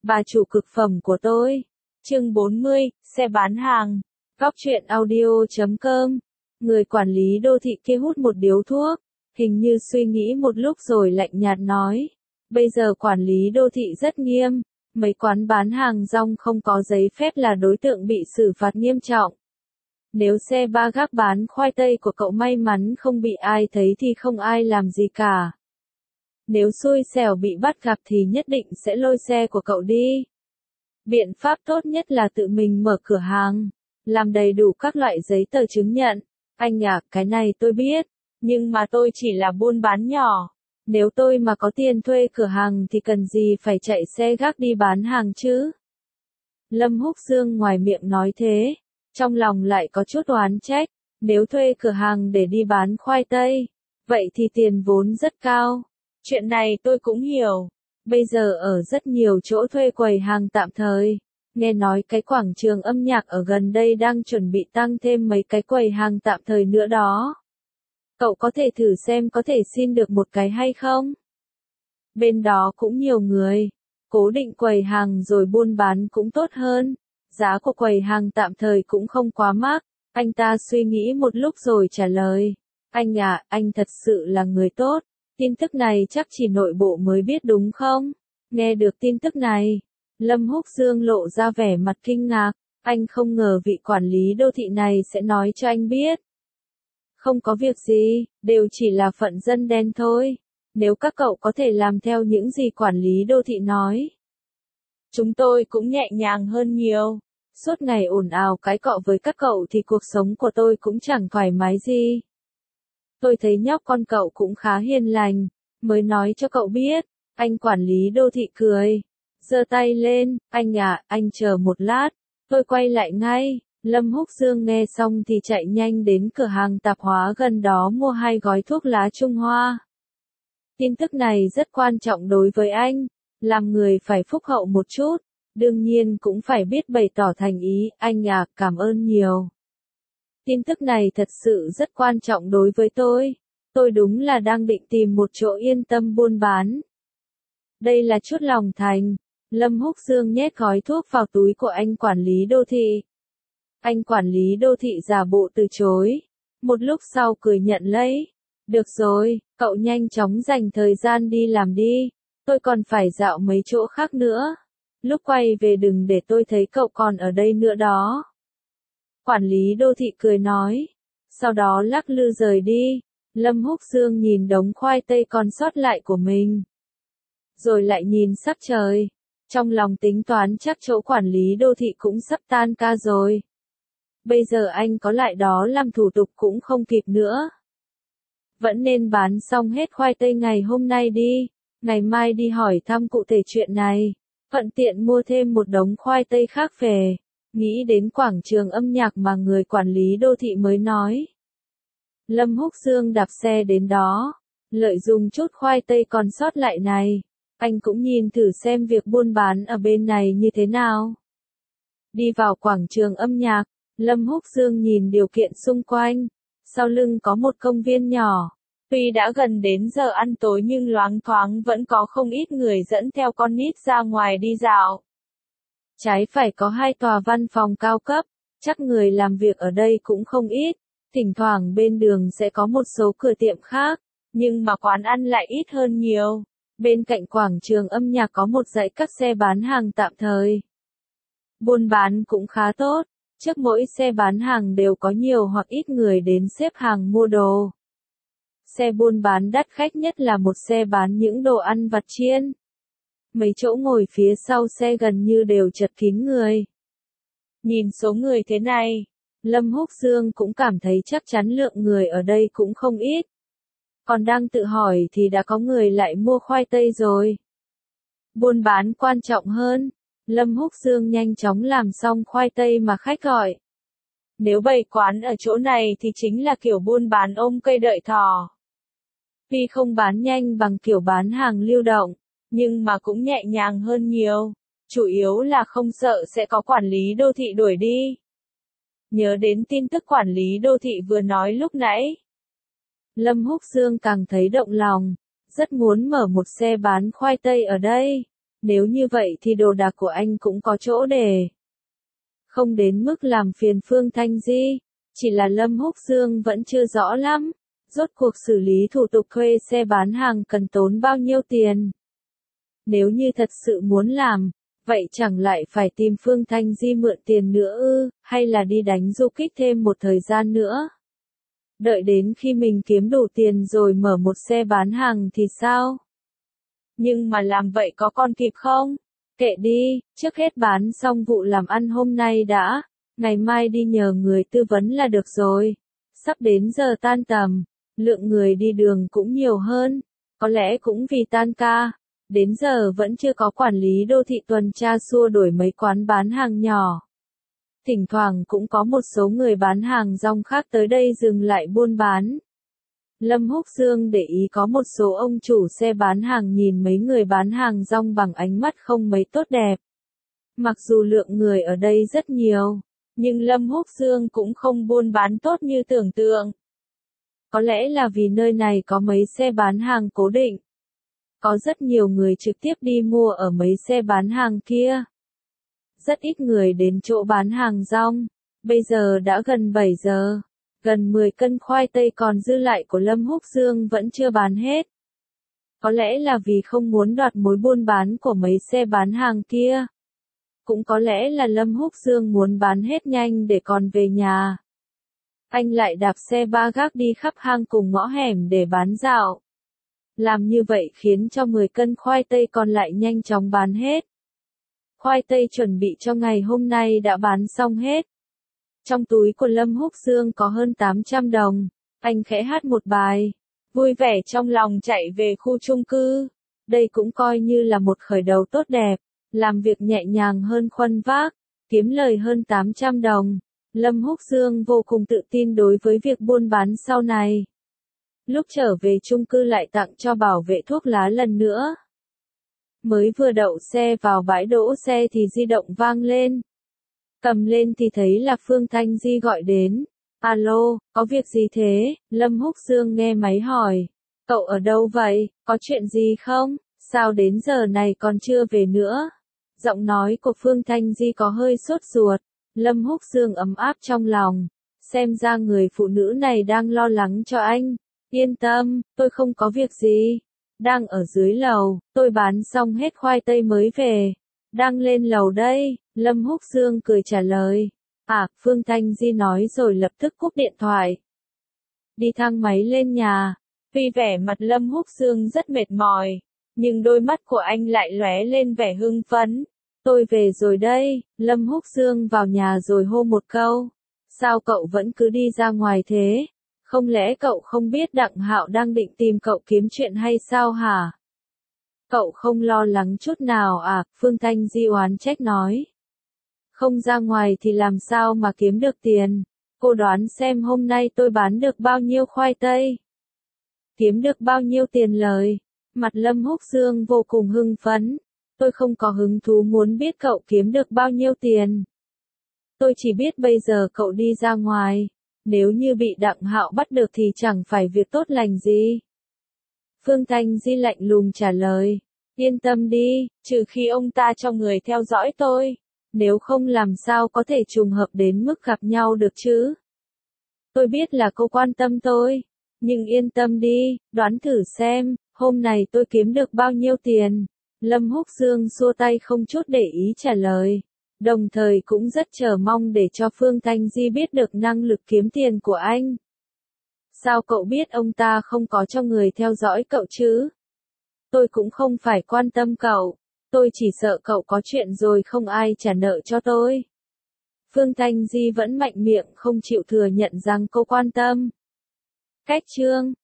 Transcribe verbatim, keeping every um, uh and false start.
bà chủ cực phẩm của tôi. Chương bốn mươi, xe bán hàng. Góc truyện audio chấm com. Người quản lý đô thị kia hút một điếu thuốc, hình như suy nghĩ một lúc rồi lạnh nhạt nói. Bây giờ quản lý đô thị rất nghiêm, mấy quán bán hàng rong không có giấy phép là đối tượng bị xử phạt nghiêm trọng. Nếu xe ba gác bán khoai tây của cậu may mắn không bị ai thấy thì không ai làm gì cả. Nếu xui xẻo bị bắt gặp thì nhất định sẽ lôi xe của cậu đi. Biện pháp tốt nhất là tự mình mở cửa hàng, làm đầy đủ các loại giấy tờ chứng nhận. Anh à, cái này tôi biết, nhưng mà tôi chỉ là buôn bán nhỏ. Nếu tôi mà có tiền thuê cửa hàng thì cần gì phải chạy xe gác đi bán hàng chứ? Lâm Húc Dương ngoài miệng nói thế, trong lòng lại có chút oán trách. Nếu thuê cửa hàng để đi bán khoai tây, vậy thì tiền vốn rất cao. Chuyện này tôi cũng hiểu. Bây giờ ở rất nhiều chỗ thuê quầy hàng tạm thời. Nghe nói cái quảng trường âm nhạc ở gần đây đang chuẩn bị tăng thêm mấy cái quầy hàng tạm thời nữa đó. Cậu có thể thử xem có thể xin được một cái hay không? Bên đó cũng nhiều người. Cố định quầy hàng rồi buôn bán cũng tốt hơn. Giá của quầy hàng tạm thời cũng không quá mắc. Anh ta suy nghĩ một lúc rồi trả lời. Anh à, anh thật sự là người tốt. Tin tức này chắc chỉ nội bộ mới biết đúng không? Nghe được tin tức này, Lâm Húc Dương lộ ra vẻ mặt kinh ngạc. Anh không ngờ vị quản lý đô thị này sẽ nói cho anh biết. Không có việc gì, đều chỉ là phận dân đen thôi. Nếu các cậu có thể làm theo những gì quản lý đô thị nói, chúng tôi cũng nhẹ nhàng hơn nhiều. Suốt ngày ồn ào cái cọ với các cậu thì cuộc sống của tôi cũng chẳng thoải mái gì. Tôi thấy nhóc con cậu cũng khá hiền lành, mới nói cho cậu biết. Anh quản lý đô thị cười, giơ tay lên, anh à, anh chờ một lát, tôi quay lại ngay. Lâm Húc Dương nghe xong thì chạy nhanh đến cửa hàng tạp hóa gần đó mua hai gói thuốc lá Trung Hoa. Tin tức này rất quan trọng đối với anh, làm người phải phúc hậu một chút, đương nhiên cũng phải biết bày tỏ thành ý. Anh à, cảm ơn nhiều. Tin tức này thật sự rất quan trọng đối với tôi. Tôi đúng là đang định tìm một chỗ yên tâm buôn bán. Đây là chút lòng thành. Lâm Húc Dương nhét gói thuốc vào túi của anh quản lý đô thị. Anh quản lý đô thị giả bộ từ chối. Một lúc sau cười nhận lấy. Được rồi, cậu nhanh chóng dành thời gian đi làm đi. Tôi còn phải dạo mấy chỗ khác nữa. Lúc quay về đừng để tôi thấy cậu còn ở đây nữa đó. Quản lý đô thị cười nói. Sau đó lắc lư rời đi. Lâm Húc Dương nhìn đống khoai tây còn sót lại của mình. Rồi lại nhìn sắc trời. Trong lòng tính toán chắc chỗ quản lý đô thị cũng sắp tan ca rồi. Bây giờ anh có lại đó làm thủ tục cũng không kịp nữa. Vẫn nên bán xong hết khoai tây ngày hôm nay đi. Ngày mai đi hỏi thăm cụ thể chuyện này. Thuận tiện mua thêm một đống khoai tây khác về. Nghĩ đến quảng trường âm nhạc mà người quản lý đô thị mới nói. Lâm Húc Dương đạp xe đến đó. Lợi dụng chút khoai tây còn sót lại này. Anh cũng nhìn thử xem việc buôn bán ở bên này như thế nào. Đi vào quảng trường âm nhạc, Lâm Húc Dương nhìn điều kiện xung quanh. Sau lưng có một công viên nhỏ. Tuy đã gần đến giờ ăn tối nhưng loáng thoáng vẫn có không ít người dẫn theo con nít ra ngoài đi dạo. Trái phải có hai tòa văn phòng cao cấp, chắc người làm việc ở đây cũng không ít. Thỉnh thoảng bên đường sẽ có một số cửa tiệm khác, nhưng mà quán ăn lại ít hơn nhiều. Bên cạnh quảng trường âm nhạc có một dãy các xe bán hàng tạm thời. Buôn bán cũng khá tốt, trước mỗi xe bán hàng đều có nhiều hoặc ít người đến xếp hàng mua đồ. Xe buôn bán đắt khách nhất là một xe bán những đồ ăn vặt chiên. Mấy chỗ ngồi phía sau xe gần như đều chật kín người. Nhìn số người thế này, Lâm Húc Dương cũng cảm thấy chắc chắn lượng người ở đây cũng không ít. Còn đang tự hỏi thì đã có người lại mua khoai tây rồi. Buôn bán quan trọng hơn. Lâm Húc Dương nhanh chóng làm xong khoai tây mà khách gọi. Nếu bày quán ở chỗ này thì chính là kiểu buôn bán ôm cây đợi thỏ. Tuy không bán nhanh bằng kiểu bán hàng lưu động, nhưng mà cũng nhẹ nhàng hơn nhiều. Chủ yếu là không sợ sẽ có quản lý đô thị đuổi đi. Nhớ đến tin tức quản lý đô thị vừa nói lúc nãy. Lâm Húc Dương càng thấy động lòng, rất muốn mở một xe bán khoai tây ở đây. Nếu như vậy thì đồ đạc của anh cũng có chỗ để. Không đến mức làm phiền Phương Thanh Di, chỉ là Lâm Húc Dương vẫn chưa rõ lắm. Rốt cuộc xử lý thủ tục thuê xe bán hàng cần tốn bao nhiêu tiền? Nếu như thật sự muốn làm, vậy chẳng lại phải tìm Phương Thanh Di mượn tiền nữa ư, hay là đi đánh du kích thêm một thời gian nữa? Đợi đến khi mình kiếm đủ tiền rồi mở một xe bán hàng thì sao? Nhưng mà làm vậy có còn kịp không? Kệ đi, trước hết bán xong vụ làm ăn hôm nay đã, ngày mai đi nhờ người tư vấn là được rồi. Sắp đến giờ tan tầm, lượng người đi đường cũng nhiều hơn, có lẽ cũng vì tan ca, đến giờ vẫn chưa có quản lý đô thị tuần tra xua đuổi mấy quán bán hàng nhỏ. Thỉnh thoảng cũng có một số người bán hàng rong khác tới đây dừng lại buôn bán. Lâm Húc Dương để ý có một số ông chủ xe bán hàng nhìn mấy người bán hàng rong bằng ánh mắt không mấy tốt đẹp. Mặc dù lượng người ở đây rất nhiều, nhưng Lâm Húc Dương cũng không buôn bán tốt như tưởng tượng. Có lẽ là vì nơi này có mấy xe bán hàng cố định. Có rất nhiều người trực tiếp đi mua ở mấy xe bán hàng kia. Rất ít người đến chỗ bán hàng rong. Bây giờ đã gần bảy giờ. Gần mười cân khoai tây còn dư lại của Lâm Húc Dương vẫn chưa bán hết. Có lẽ là vì không muốn đoạt mối buôn bán của mấy xe bán hàng kia. Cũng có lẽ là Lâm Húc Dương muốn bán hết nhanh để còn về nhà. Anh lại đạp xe ba gác đi khắp hang cùng ngõ hẻm để bán dạo. Làm như vậy khiến cho mười cân khoai tây còn lại nhanh chóng bán hết. Khoai tây chuẩn bị cho ngày hôm nay đã bán xong hết. Trong túi của Lâm Húc Dương có hơn tám trăm đồng, anh khẽ hát một bài, vui vẻ trong lòng chạy về khu chung cư. Đây cũng coi như là một khởi đầu tốt đẹp, làm việc nhẹ nhàng hơn khuân vác, kiếm lời hơn tám trăm đồng. Lâm Húc Dương vô cùng tự tin đối với việc buôn bán sau này. Lúc trở về chung cư lại tặng cho bảo vệ thuốc lá lần nữa. Mới vừa đậu xe vào bãi đỗ xe thì di động vang lên. Cầm lên thì thấy là Phương Thanh Di gọi đến. Alo, có việc gì thế? Lâm Húc Dương nghe máy hỏi. Cậu ở đâu vậy? Có chuyện gì không? Sao đến giờ này còn chưa về nữa? Giọng nói của Phương Thanh Di có hơi sốt ruột. Lâm Húc Dương ấm áp trong lòng. Xem ra người phụ nữ này đang lo lắng cho anh. Yên tâm, tôi không có việc gì. Đang ở dưới lầu, tôi bán xong hết khoai tây mới về. Đang lên lầu đây, Lâm Húc Dương cười trả lời. À, Phương Thanh Di nói rồi lập tức cúp điện thoại. Đi thang máy lên nhà, tuy vẻ mặt Lâm Húc Dương rất mệt mỏi, nhưng đôi mắt của anh lại lóe lên vẻ hưng phấn. Tôi về rồi đây, Lâm Húc Dương vào nhà rồi hô một câu. Sao cậu vẫn cứ đi ra ngoài thế? Không lẽ cậu không biết Đặng Hạo đang định tìm cậu kiếm chuyện hay sao hả? Cậu không lo lắng chút nào à? Phương Thanh Di oán trách nói. Không ra ngoài thì làm sao mà kiếm được tiền? Cô đoán xem hôm nay tôi bán được bao nhiêu khoai tây? Kiếm được bao nhiêu tiền lời? Mặt Lâm Húc Dương vô cùng hưng phấn. Tôi không có hứng thú muốn biết cậu kiếm được bao nhiêu tiền. Tôi chỉ biết bây giờ cậu đi ra ngoài. Nếu như bị Đặng Hạo bắt được thì chẳng phải việc tốt lành gì. Phương Thanh Di lạnh lùng trả lời. Yên tâm đi, trừ khi ông ta cho người theo dõi tôi. Nếu không làm sao có thể trùng hợp đến mức gặp nhau được chứ. Tôi biết là cô quan tâm tôi. Nhưng yên tâm đi, đoán thử xem, hôm nay tôi kiếm được bao nhiêu tiền. Lâm Húc Dương xua tay không chút để ý trả lời. Đồng thời cũng rất chờ mong để cho Phương Thanh Di biết được năng lực kiếm tiền của anh. Sao cậu biết ông ta không có cho người theo dõi cậu chứ? Tôi cũng không phải quan tâm cậu. Tôi chỉ sợ cậu có chuyện rồi không ai trả nợ cho tôi. Phương Thanh Di vẫn mạnh miệng không chịu thừa nhận rằng cô quan tâm. Cách chương